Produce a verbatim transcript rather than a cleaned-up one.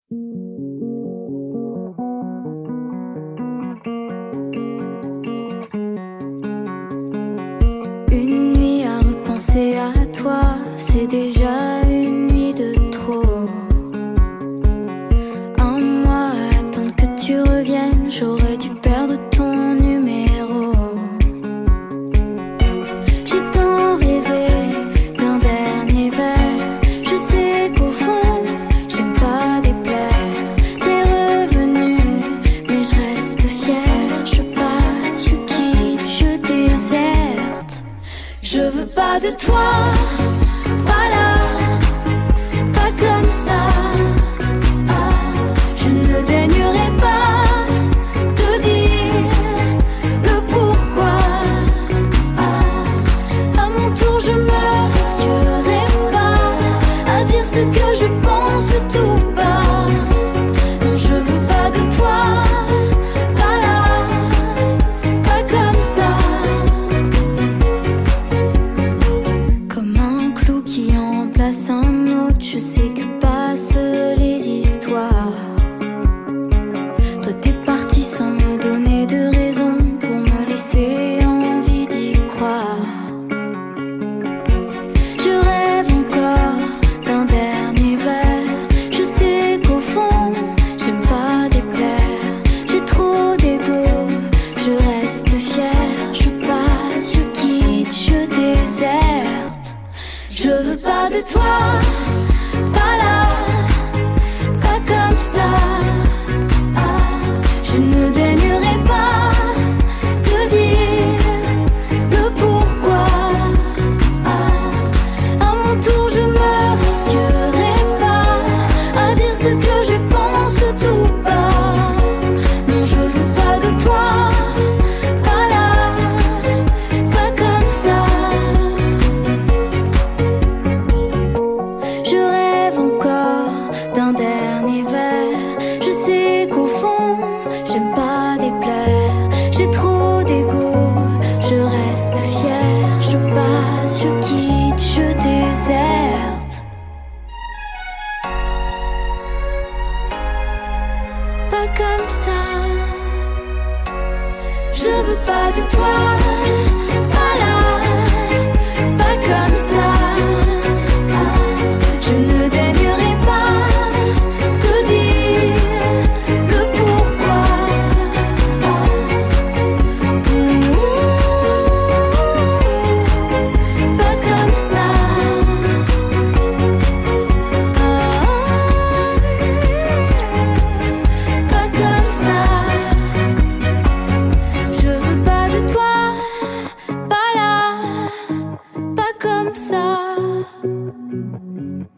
Une nuit à repenser à toi, c'est déjà une nuit de trop. Un mois à attendre que tu reviennes, j'aurais dû perdre ton numéro. J'ai tant rêvé d'un dernier verre, je sais qu'au fond, j'aime pas déplaire. T'es revenu, mais je reste fière, je passe, je quitte, je déserte. Je veux pas de toi, pas là, pas comme ça. Ah, je ne daignerai pas te dire le pourquoi. Ah, à mon tour je me risquerai pas à dire ce que je pense tout bas. Non, je veux pas de toi, pas là, pas comme ça. Comme un clou qui en remplace un autre, je sais que passent les histoires. Toi t'es parti sans me donner de raison pour me laisser envie d'y croire. Je rêve encore d'un dernier verre, je sais qu'au fond j'aime pas déplaire. J'ai trop d'ego, je reste fière, je passe, je quitte, je déserte. Je veux pas de toi, pas là, pas comme ça. Ah, je ne daignerai pas te dire le pourquoi. Ah, à mon tour je me risquerai pas à dire ce que je pense tout bas. Non, je veux pas de toi, pas là, pas comme ça. Je rêve encore d'un dernier verre, je sais qu'au fond j'aime pas déplaire. J'ai trop d'ego, je reste fière, je passe, je quitte, je déserte. Pas comme ça. Je veux pas de toi, pas là, pas comme ça. Je ne daignerai pas te dire le pourquoi. Pas comme ça. Pas comme ça. Je veux pas de toi, pas là, pas comme ça.